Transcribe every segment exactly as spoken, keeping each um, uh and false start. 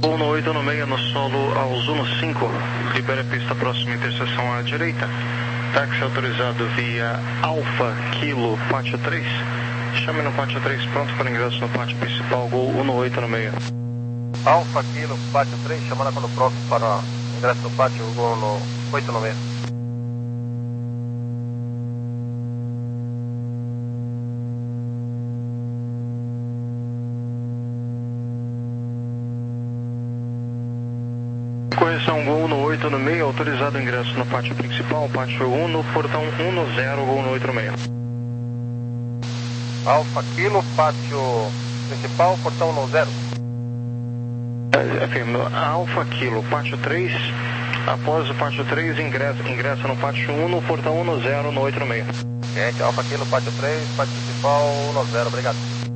Gol no oito no meio no solo ao Zuno cinco. Libera a pista próxima interseção à direita. Táxi autorizado via Alfa Kilo Pátio três. Chame no Pátio três pronto para ingresso no pátio principal. Gol um no oito no meio. Alfa Kilo Pátio três, chamada quando pronto para ingresso no pátio. Gol no oito no meio. Correção, gol no oito no meio, autorizado ingresso no pátio principal, pátio um no portão um no zero, gol no oito no meio. Alfa Kilo, pátio principal, portão no zero. É, afirmo, Alfa Kilo, pátio três, após o pátio três, ingressa, ingressa no pátio um no portão um no zero, no oito no meio. Gente, Alfa Kilo, pátio três, pátio principal, um no zero, obrigado.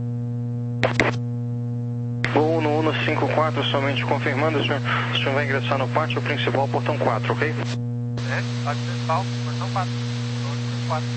Gol no um no cinco quatro, somente confirmando, o senhor, o senhor vai ingressar no pátio principal, portão quatro, ok? É, pátio principal, portão quatro. quatro.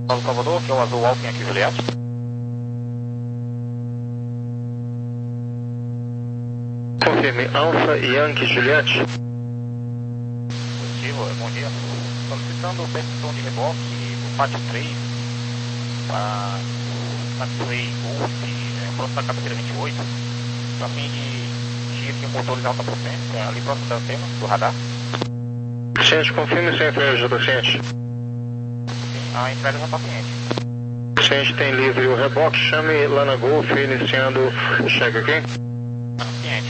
Paulo Salvador, que é o azul Alfa Yankee Juliette. Confirme, Alfa Yankee Juliette. Positivo, bom dia. Solicitando permissão de reboque do Pátio três para Taxiway Golf, é, próximo da cabeceira vinte e oito, a fim de giro de motores de alta potência, ali próximo da antena, do radar. Ciente, confirme se a entrega já está ciente. Sim, a entrega já está ciente. Ciente, tem livre o reboque, chame lá na Golf, iniciando o cheque aqui. Ah, ciente.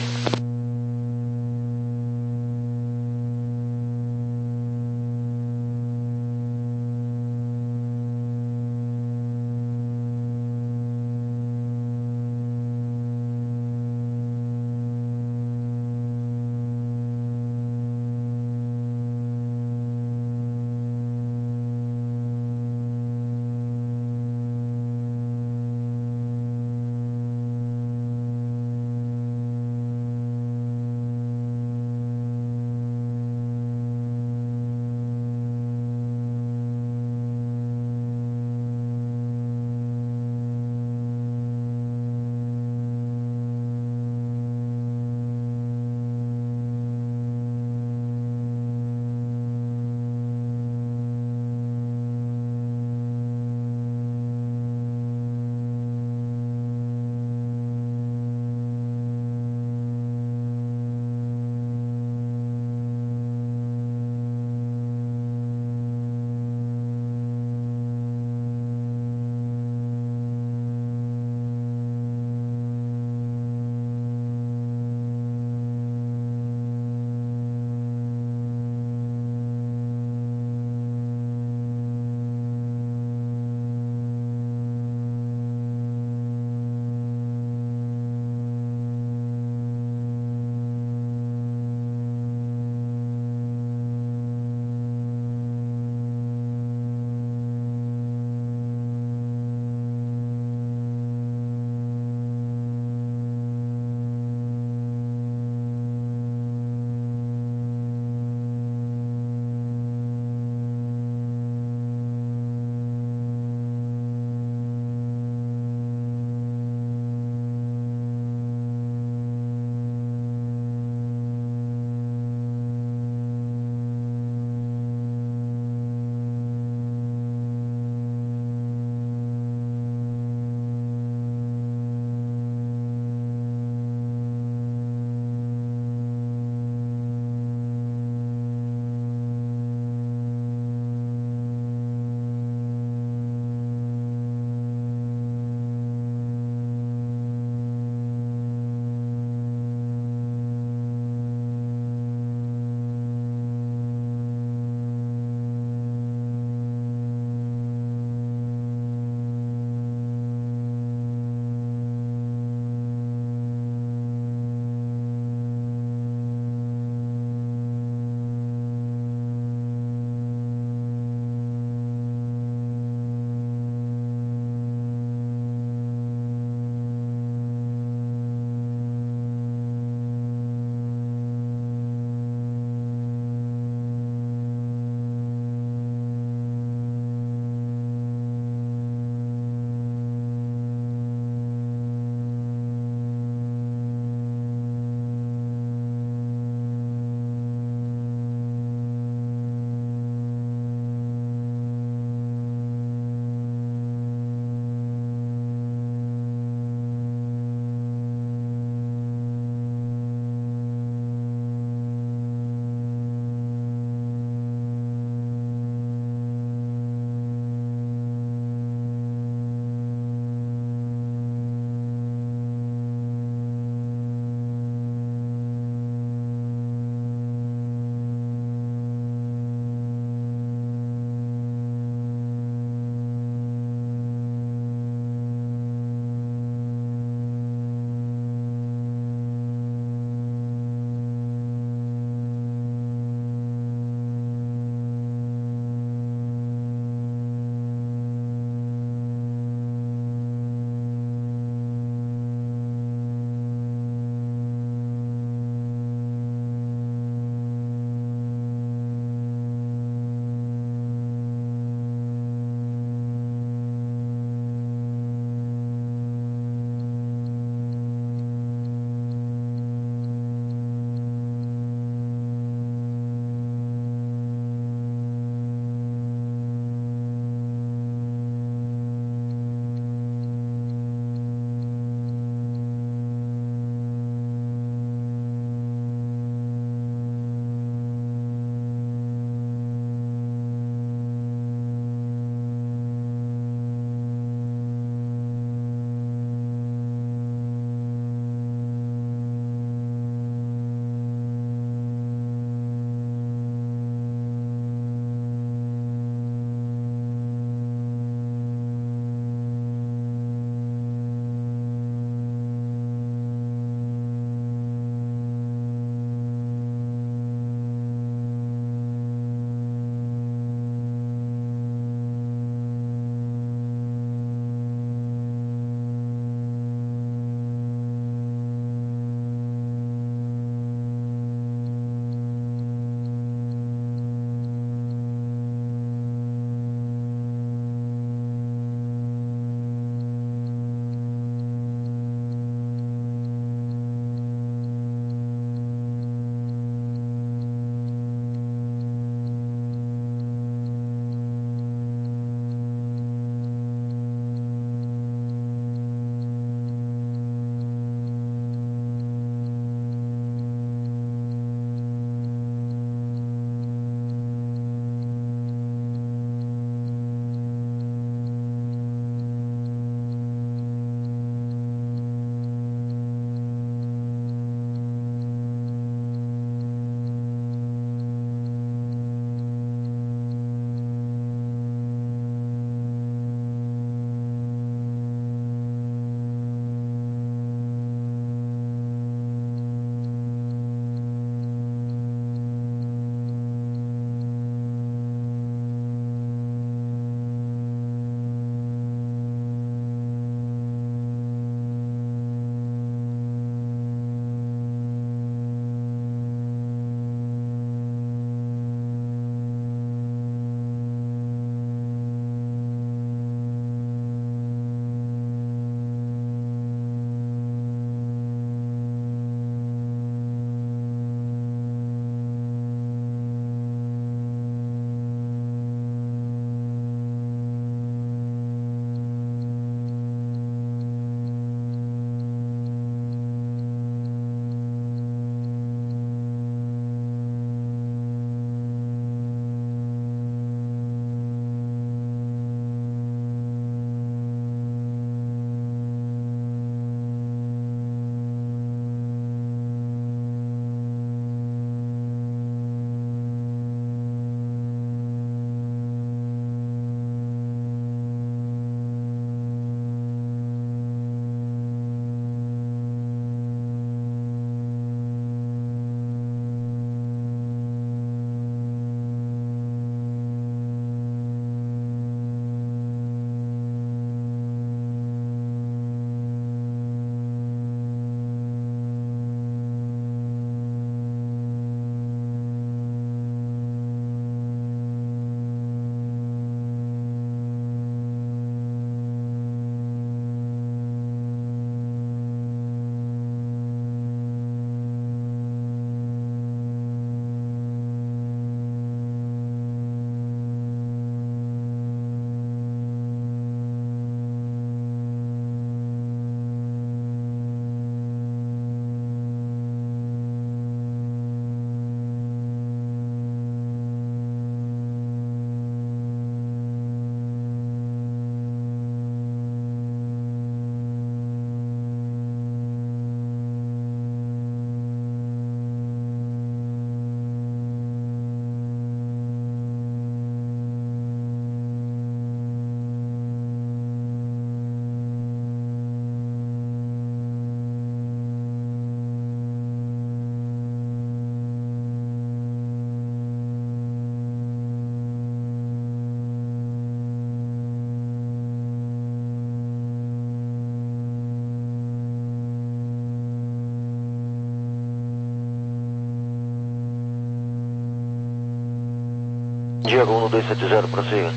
Diego um dois sete zero, prossiga.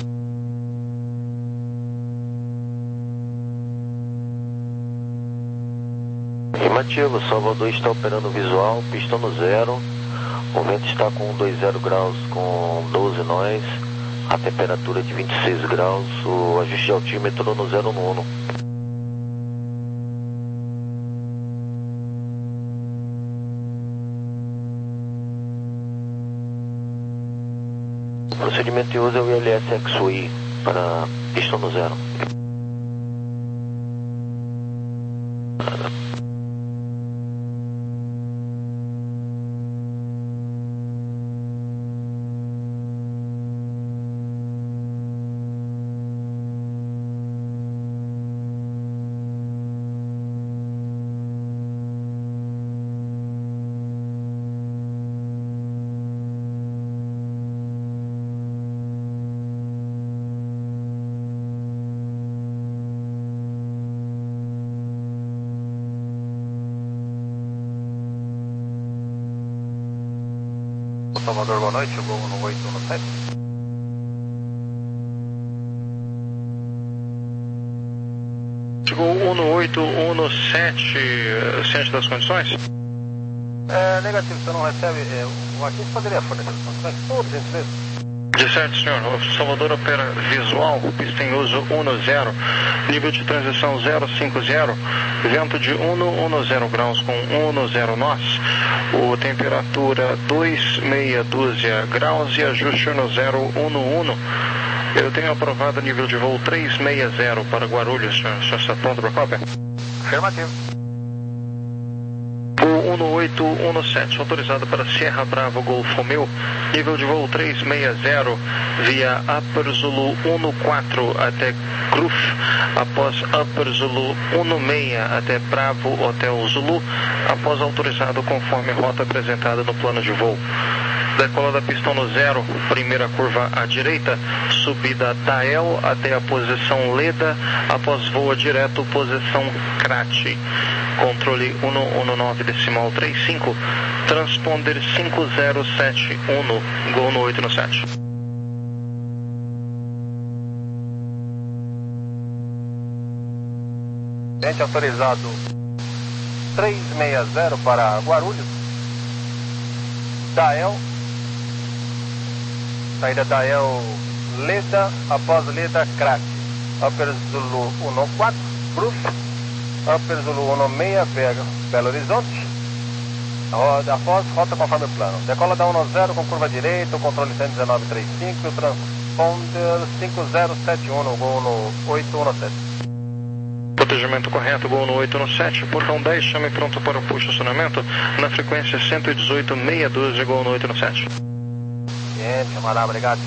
Afirmativo, Salvador está operando visual, pista no zero, o vento está com vinte graus com doze nós, a temperatura de vinte e seis graus, o ajuste de altímetro no zero nono. O procedimento de uso é o I L S X-Way para pista no zero. Salvador, boa noite, chegou no oito um sete. Chegou um no oito um sete, ciente das condições? É, negativo, você não recebe, é, o aqui você poderia fornecer as condições? Por gentileza. De certo, senhor. O Salvador opera visual, pista em uso um no zero, nível de transição zero cinco zero, vento de um no zero graus com um no zero nós, o temperatura dois meia dúzia graus e ajuste no zero um no um. Eu tenho aprovado nível de voo três seis zero para Guarulhos, senhor. Senhor está pronto para a cópia? Afirmativo. Voo um oito um sete, autorizado para Sierra Bravo Golf Romeo, nível de voo três seis zero, via Upper Zulu um quatro até Gruf, após Upper Zulu um seis até Bravo Hotel Zulu, após autorizado conforme rota apresentada no plano de voo. Decola da pista no zero, primeira curva à direita, subida Dael até a posição Leda, após voa direto, posição Crate. Controle um um nove decimal trinta e cinco, transponder cinco zero sete um, Gol no oito no sete. Gente autorizado três seis zero para Guarulhos, Dael, saída Dael Leda, após Leda Crack, Upper Zulu um quatro, Bruf, Upper Zulu um seis, Belo Horizonte, roda, após rota conforme o plano. Decola da um zero com curva direita, controle cento e dezenove trinta e cinco, transponder cinco zero sete um, Gol no oito um sete. Protegimento correto, Gol no oito no sete, portão dez, chame pronto para o puxo acionamento, na frequência cento e dezoito meia dúzia, Gol no oito no sete. Gente, camarada, obrigado.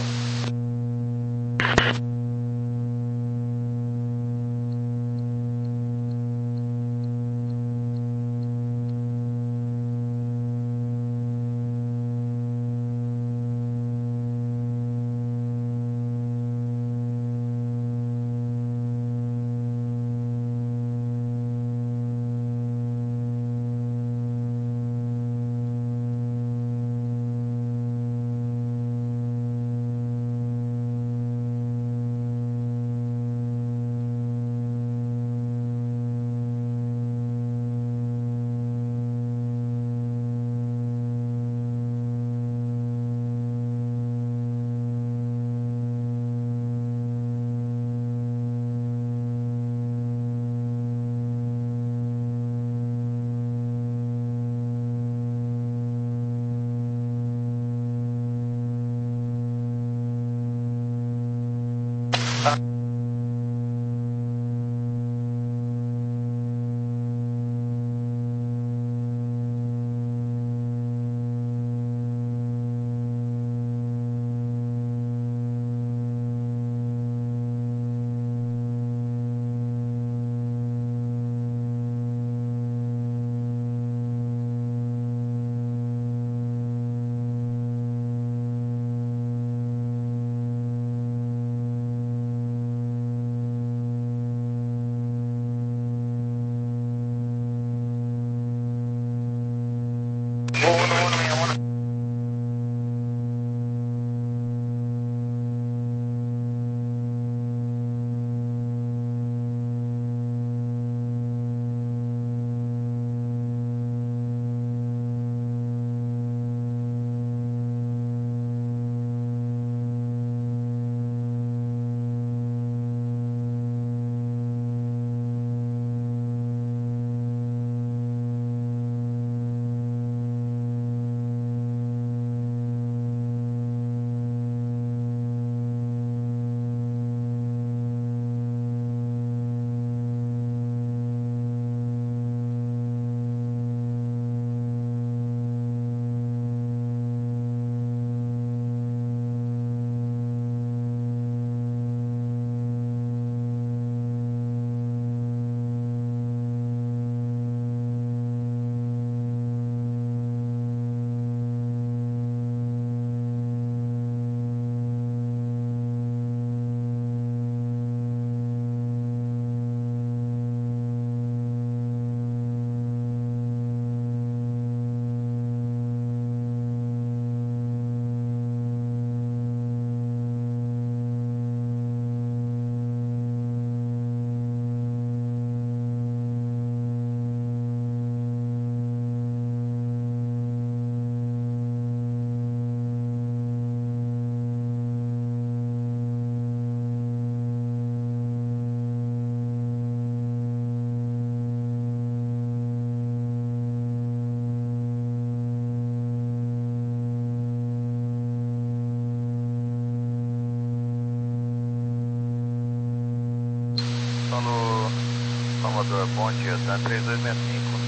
Salvador, bom dia, tá três dois seis cinco.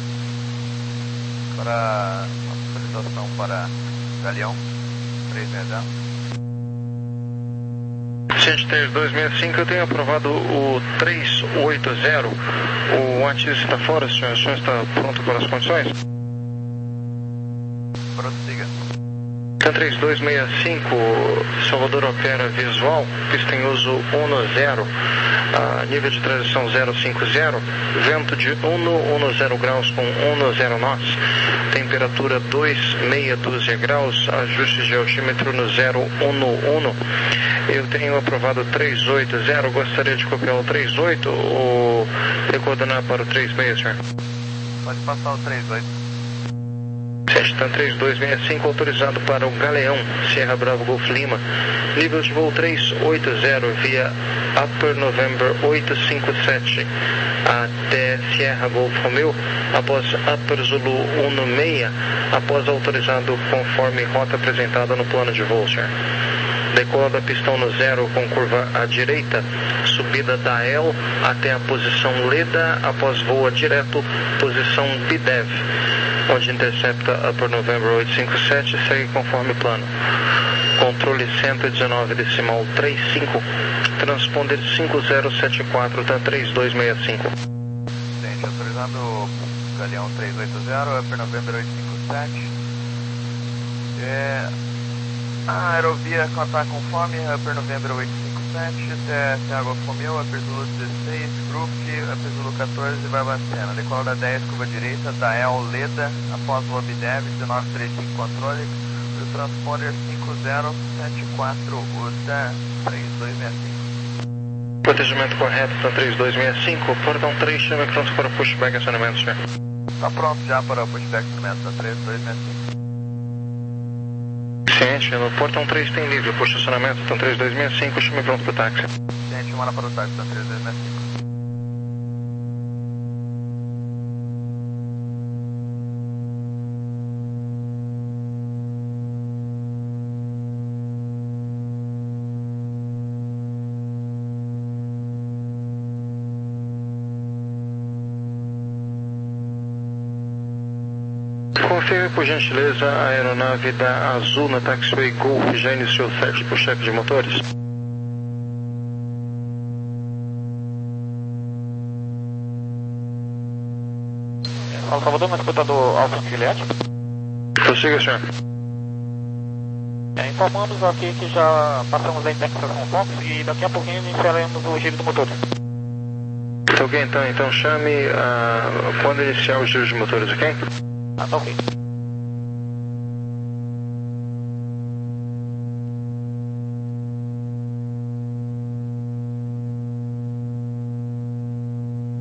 Para atualização para Galeão três seis zero. Gente, três dois seis cinco, eu tenho aprovado o três oito zero. O antes está fora, senhor. O senhor está pronto para as condições? Prossiga. Então, três dois seis cinco, Salvador opera visual, pista em uso um zero, uh, nível de transição zero cinco zero, vento de um zero graus com um zero nós, temperatura dois meia dúzia graus, ajuste de altímetro no zero um um. Eu tenho aprovado três oito zero, gostaria de copiar o três oito ou recoordenar para o três seis, senhor? Pode passar o três oito. Então, três dois seis cinco, autorizado para o Galeão, Sierra Bravo Golf Lima, nível de voo três oito zero via Upper November oito cinco sete até Sierra Golf Romeo, após Upper Zulu um seis, após autorizado conforme rota apresentada no plano de voo, senhor. Decola da pistão no zero com curva à direita, subida da L até a posição Leda, após voa direto, posição B D E V, onde intercepta Upper November oito cinco sete e segue conforme plano. Controle cento e dezenove decimal trinta e cinco, transponder cinco zero sete quatro, tá três dois seis cinco. Gente, autorizando o Galeão três oito zero, Upper November oito cinco sete. É... A aerovia está conforme, Upper November oito cinco sete, até Sierra Golf Romeo, Upper Zulu dezesseis, Group, Upper Zulu quatorze, Barbacena. Decola da dez, curva direita, da L, Leda, após o B D E V, dezenove trinta e cinco, controle, o transponder cinco zero sete quatro, U T A três dois seis cinco. Protegimento correto, tá três dois seis cinco, portão três, chama pronto para pushback acionamento, senhor. Está pronto já para o pushback acionamento da três dois seis cinco. Ciente, no portão três tem livre, puxa acionamento, então três dois seis cinco, chame pronto para o táxi. Ciente, manda para o táxi da três dois seis cinco. Confirme, por gentileza, a aeronave da Azul na Taxiway Golf já iniciou o set por cheque de motores? Salvador, mas computador Alfa Juliette. Prossiga, senhor. É, informamos aqui que já passamos a indexação Fox e daqui a pouquinho iniciaremos o giro do motor. Ok, então, então chame uh, quando iniciar os giros de motores, ok? Ah, tá ok.